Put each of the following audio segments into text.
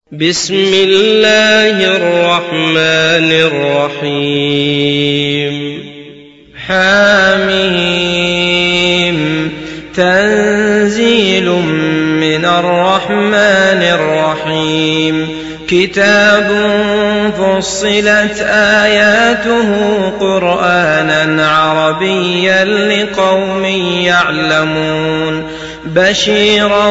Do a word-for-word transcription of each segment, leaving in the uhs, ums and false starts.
بسم الله الرحمن الرحيم حاميم تنزيل من الرحمن الرحيم كتاب فصلت آياته قرآنا عربيا لقوم يعلمون بشيرا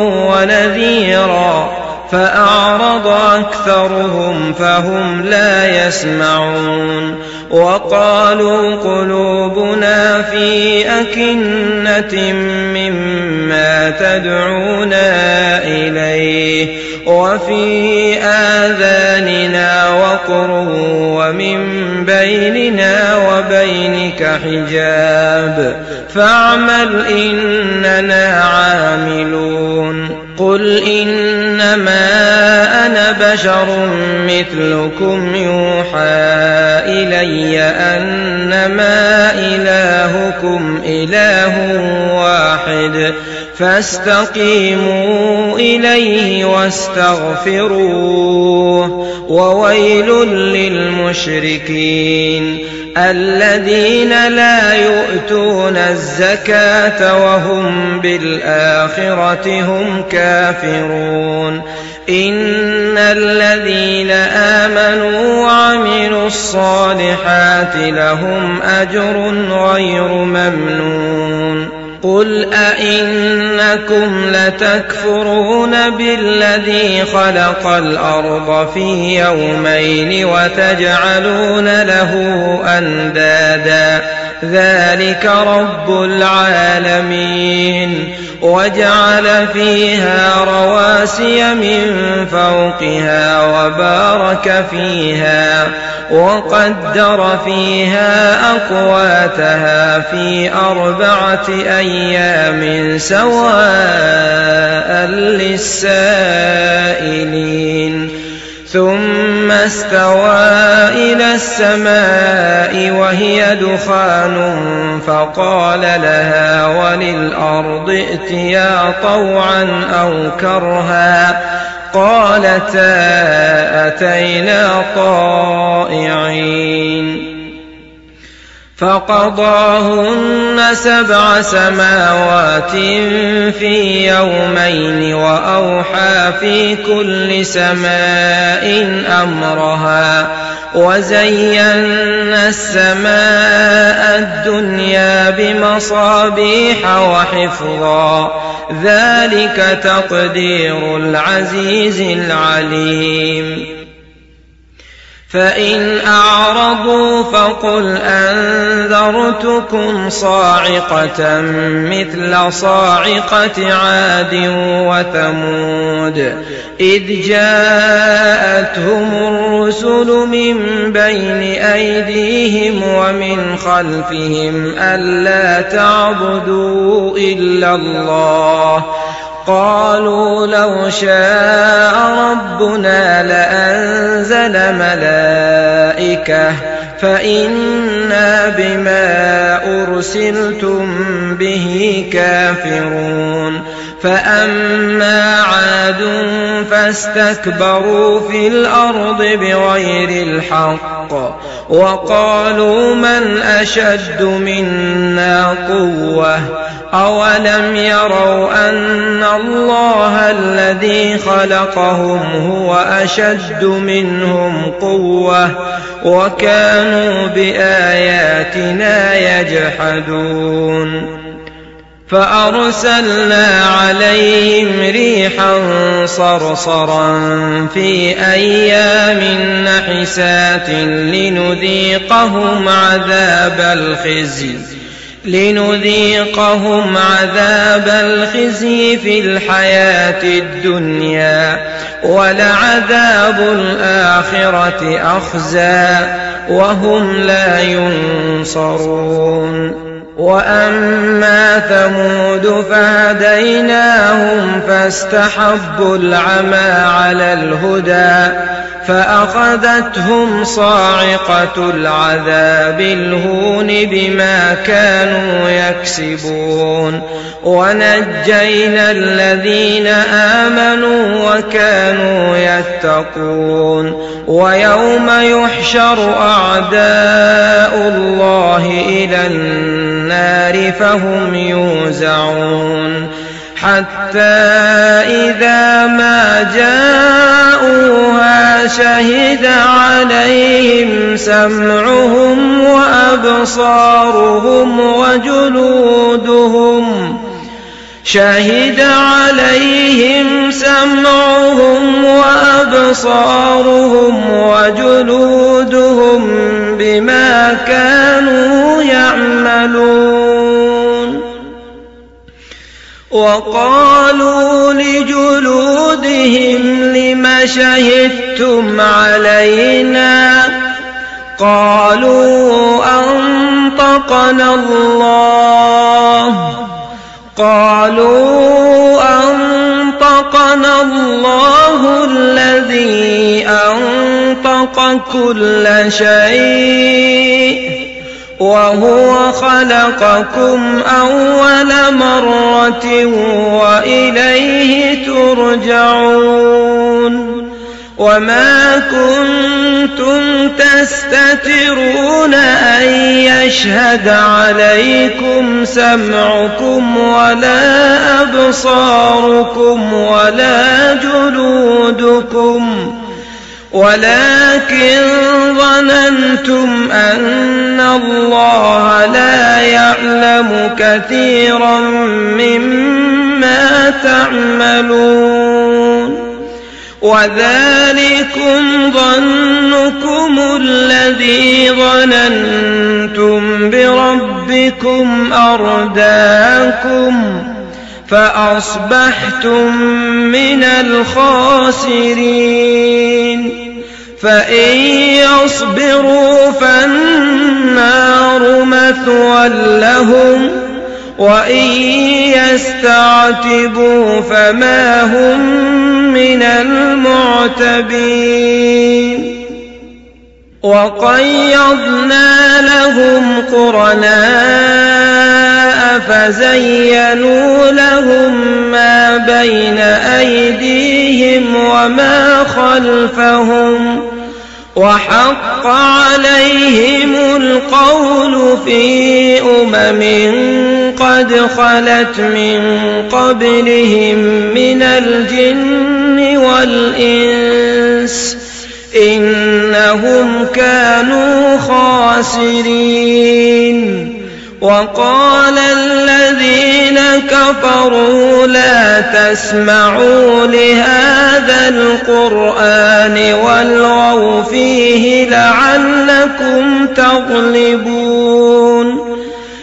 ونذيرا فأعرض أكثرهم فهم لا يسمعون وقالوا قلوبنا في أكنة مما تدعونا إليه وفي آذاننا وقر ومن بيننا وبينك حجاب فاعمل إننا عاملون قل إنما أنا بشر مثلكم يوحى إلي أنما إلهكم إله واحد فاستقيموا إليه واستغفروه وويل للمشركين الذين لا يؤتون الزكاة وهم بالآخرة هم كافرون إن الذين آمنوا وعملوا الصالحات لهم أجر غير ممنون قل أئنكم لتكفرون بالذي خلق الأرض في يومين وتجعلون له أندادا ذلك رب العالمين وجعل فيها رواسي من فوقها وبارك فيها وقدر فيها أقواتها في أربعة أيام سواء للسائلين ثم استوى إلى السماء وهي دخان فقال لها وللأرض ائتيا طوعا أو كرها قالتا أتينا طائعين فقضاهن سبع سماوات في يومين وأوحى في كل سماء أمرها وزينا السماء الدنيا بمصابيح وحفظا ذلك تقدير العزيز العليم فإن أعرضوا فقل أنذرتكم صاعقة مثل صاعقة عاد وثمود إذ جاءتهم الرسل من بين أيديهم ومن خلفهم ألا تعبدوا إلا الله قالوا لو شاء ربنا لأنزل ملائكة فإنا بما أرسلتم به كافرون فأما عاد فاستكبروا في الأرض بغير الحق وقالوا من أشد منا قوة أولم يروا أن الله الذي خلقهم هو أشد منهم قوة وكانوا بآياتنا يجحدون فأرسلنا عليهم ريحا صرصرا في أيام نحسات لنذيقهم عذاب الخزي لنذيقهم عذاب الخزي في الحياة الدنيا ولعذاب الآخرة أخزى وهم لا ينصرون وأما ثمود فهديناهم فاستحبوا العمى على الهدى فأخذتهم صاعقة العذاب الهون بما كانوا يكسبون ونجينا الذين آمنوا وكانوا يتقون ويوم يحشر أعداء الله إلى النار فهم يوزعون حتى إذا ما جاءوها شهد عليهم سمعهم وأبصارهم وجلودهم شهد عليهم سمعهم وأبصارهم وجلودهم بما كانوا يعملون وقالوا لجلودهم لم شهدتم علينا قالوا أنطقنا الله قالوا أنطقنا الله الذي أنطق كل شيء وهو خلقكم أول مرة وإليه ترجعون وما كنتم تستترون أن يشهد عليكم سمعكم ولا أبصاركم ولا جلودكم ولكن ظننتم أن الله لا يعلم كثيرا مما تعملون وذلكم ظنكم الذي ظننتم بربكم أرداكم فأصبحتم من الخاسرين فإن يصبروا فالنار مثوى لهم وإن يستعتبوا فما هم من المعتبين وقيضنا لهم قرناء فزينوا لهم ما بين أيديهم وما خلفهم وحق عليهم القول في أمم قد خلت من قبلهم من الجن والإنس إنهم كانوا خاسرين وقال الذين كفروا لا تسمعوا لهذا القرآن والغوا فيه لعلكم تغلبون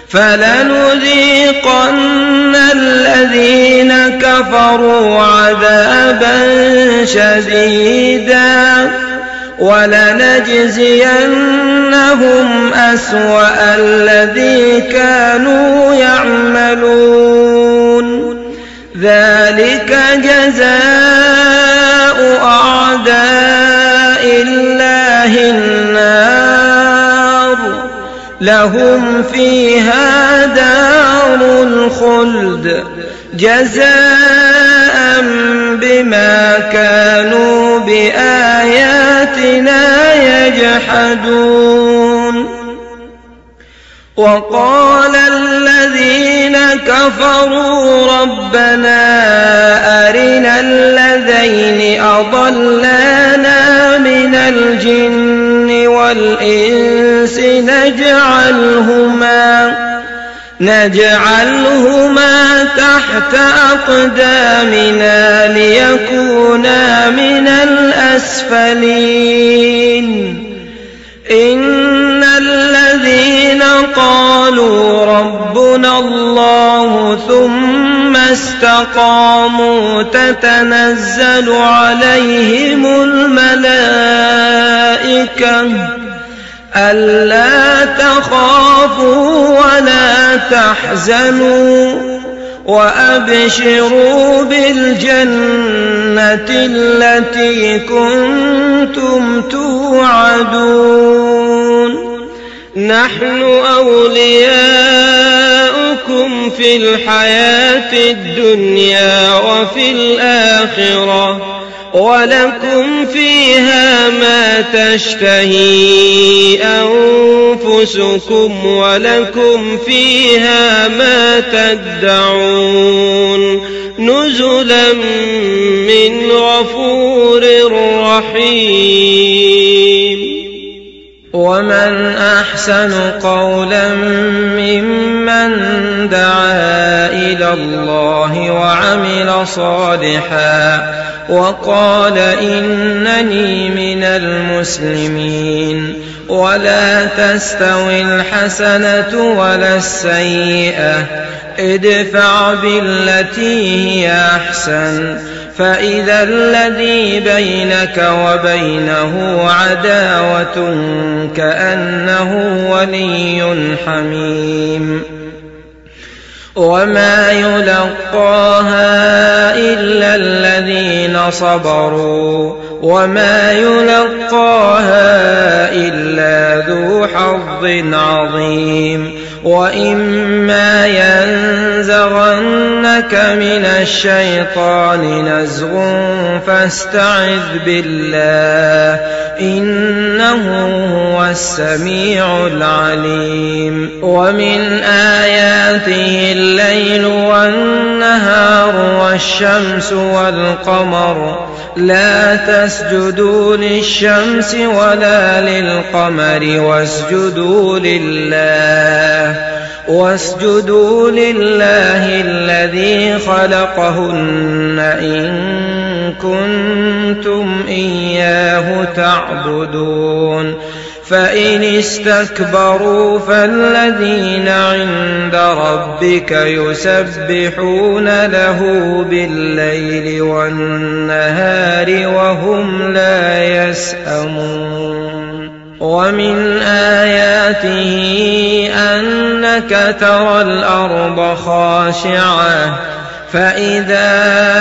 فلنذيقن الذين كفروا عذابا شديدا ولنجزينهم أسوأ الذي كانوا يعملون ذلك جزاء أعداء الله النار لهم فيها دار الخلد جزاء بما كانوا بآياتنا يجحدون وقال الذين كفروا ربنا أرنا الذين أضلانا من الجن والإنس نجعلهما نجعلهما تحت أقدامنا ليكونا من الأسفلين إن الذين قالوا ربنا الله ثم استقاموا تتنزل عليهم الملائكة ألا تخافوا ولا تحزنوا وأبشروا بالجنة التي كنتم توعدون نحن أولياؤكم في الحياة الدنيا وفي الآخرة ولكم فيها ما تشتهي أنفسكم ولكم فيها ما تدعون نزلا من غفور رحيم. ومن أحسن قولا ممن دعا إلى الله وعمل صالحا وقال إنني من المسلمين. ولا تستوي الحسنة ولا السيئة ادفع بالتي هي أحسن فإذا الذي بينك وبينه عداوة كأنه ولي حميم. وما يلقاها إلا الذين صبروا وما يلقاها إلا ذو حظ عظيم. وإما ينزغنك من الشيطان نزغ فاستعذ بالله إنه هو السميع العليم. ومن آياته الليل والنهار والشمس والقمر لا تسجدوا للشمس ولا للقمر واسجدوا لله واسجدوا لله الذي خلقهن إن كنتم إياه تعبدون. فإن استكبروا فالذين عند ربك يسبحون له بالليل والنهار وهم لا يسأمون. ومن آياته أنك ترى الأرض خاشعة فإذا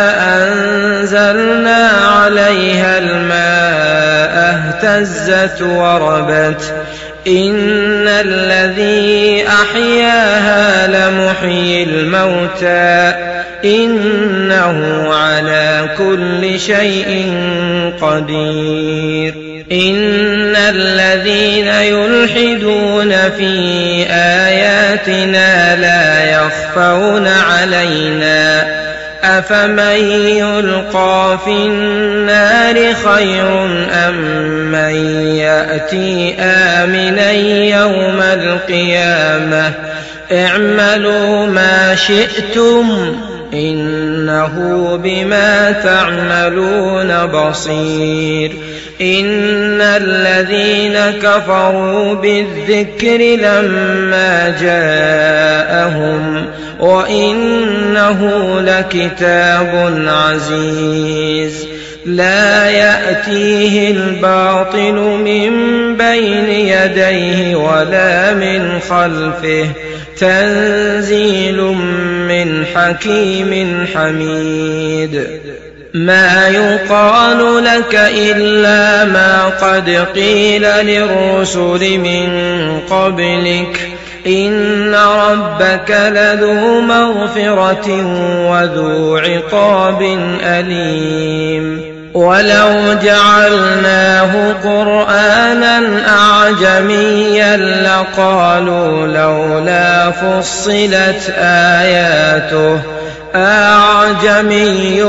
أنزلنا عليها الماء اهتزت وربت إن الذي أحياها لمحيي الموتى إنه على كل شيء قدير. إن الذين يلحدون في آياتنا لا يخفون علينا أفمن يلقى في النار خير أم من يأتي آمنا يوم القيامة اعملوا ما شئتم إنه بما تعملون بصير. إن الذين كفروا بالذكر لما جاءهم وإنه لكتاب عزيز لا يأتيه الباطل من بين يديه ولا من خلفه تنزيل من حكيم حميد. ما يقال لك إلا ما قد قيل للرسل من قبلك إن ربك لذو مغفرة وذو عقاب أليم. ولو جعلناه قرآنا أعجميا لقالوا لولا فصلت آياته أعجمي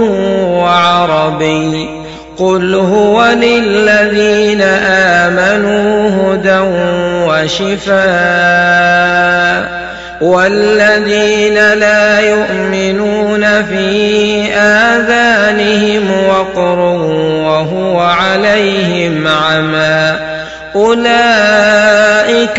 وعربي قل هو للذين آمنوا هدى وشفاء والذين لا يؤمنون في آذانهم وقر وهو عليهم عمى أولئك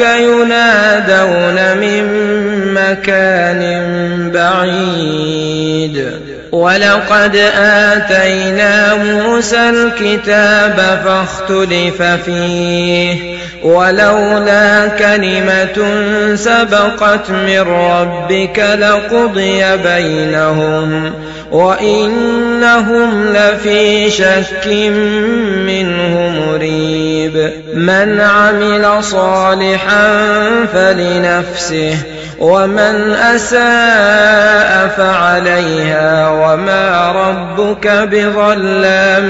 ينادون من مكان بعيد. ولقد آتينا موسى الكتاب فاختلف فيه ولولا كلمة سبقت من ربك لقضي بينهم وإنهم لفي شك منه مريب من عمل صالحا فلنفسه ومن أساء فعليها وما ربك بظلام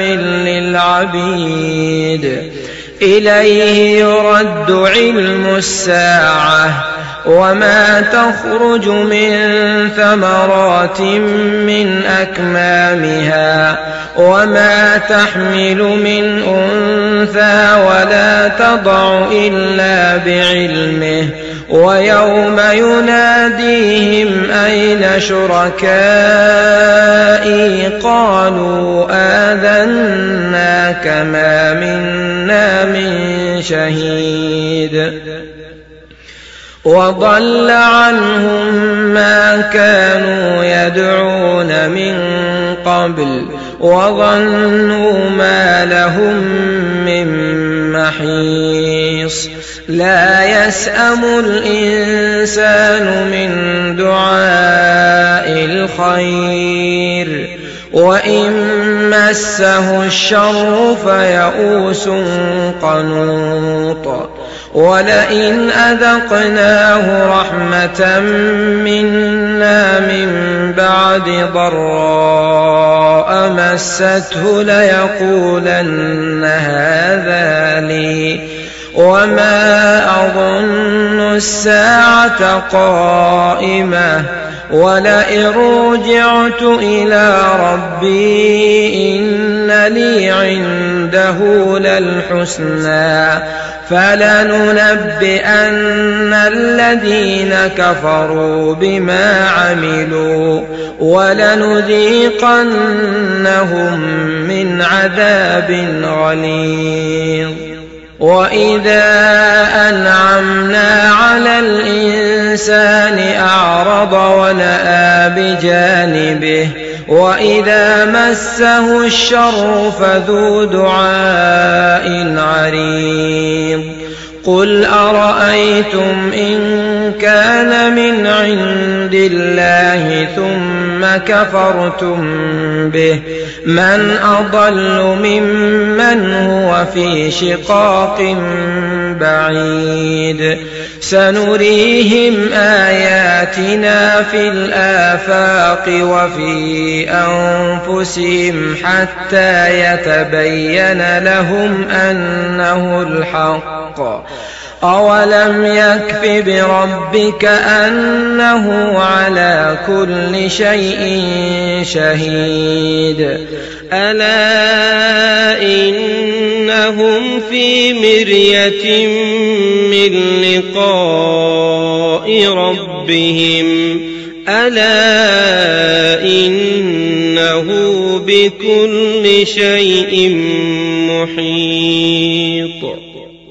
للعبيد إليه يرد علم الساعة وما تخرج من ثمرات من أكمامها وما تحمل من أنثى ولا تضع إلا بعلمه ويوم يناديهم أين شركائي قالوا آذناك ما منا من شهيد وضل عنهم ما كانوا يدعون من قبل وظنوا ما لهم من محيص لا يسأم الإنسان من دعاء الخير وإن مسه الشر فيئوس قنوط ولئن أذقناه رحمة منا من بعد ضراء مسته ليقولن هذا لي وما أظن الساعة قائمة ولئن رجعت إلى ربي إن لي عنده للحسنى فلننبئن الذين كفروا بما عملوا ولنذيقنهم من عذاب غليظ وإذا أنعمنا على الإنسان أعرض ونأى بجانبه وإذا مسه الشر فذو دعاء عريض قل أرأيتم إن كان من عند الله ثم كفرتم به من أضل ممن هو في شقاق بعيد سنريهم آياتنا في الآفاق وفي أنفسهم حتى يتبين لهم أنه الحق أولم يكف بربك أنه على كل شيء شهيد ألا إنهم في مرية من لقاء ربهم ألا إنه بكل شيء محيط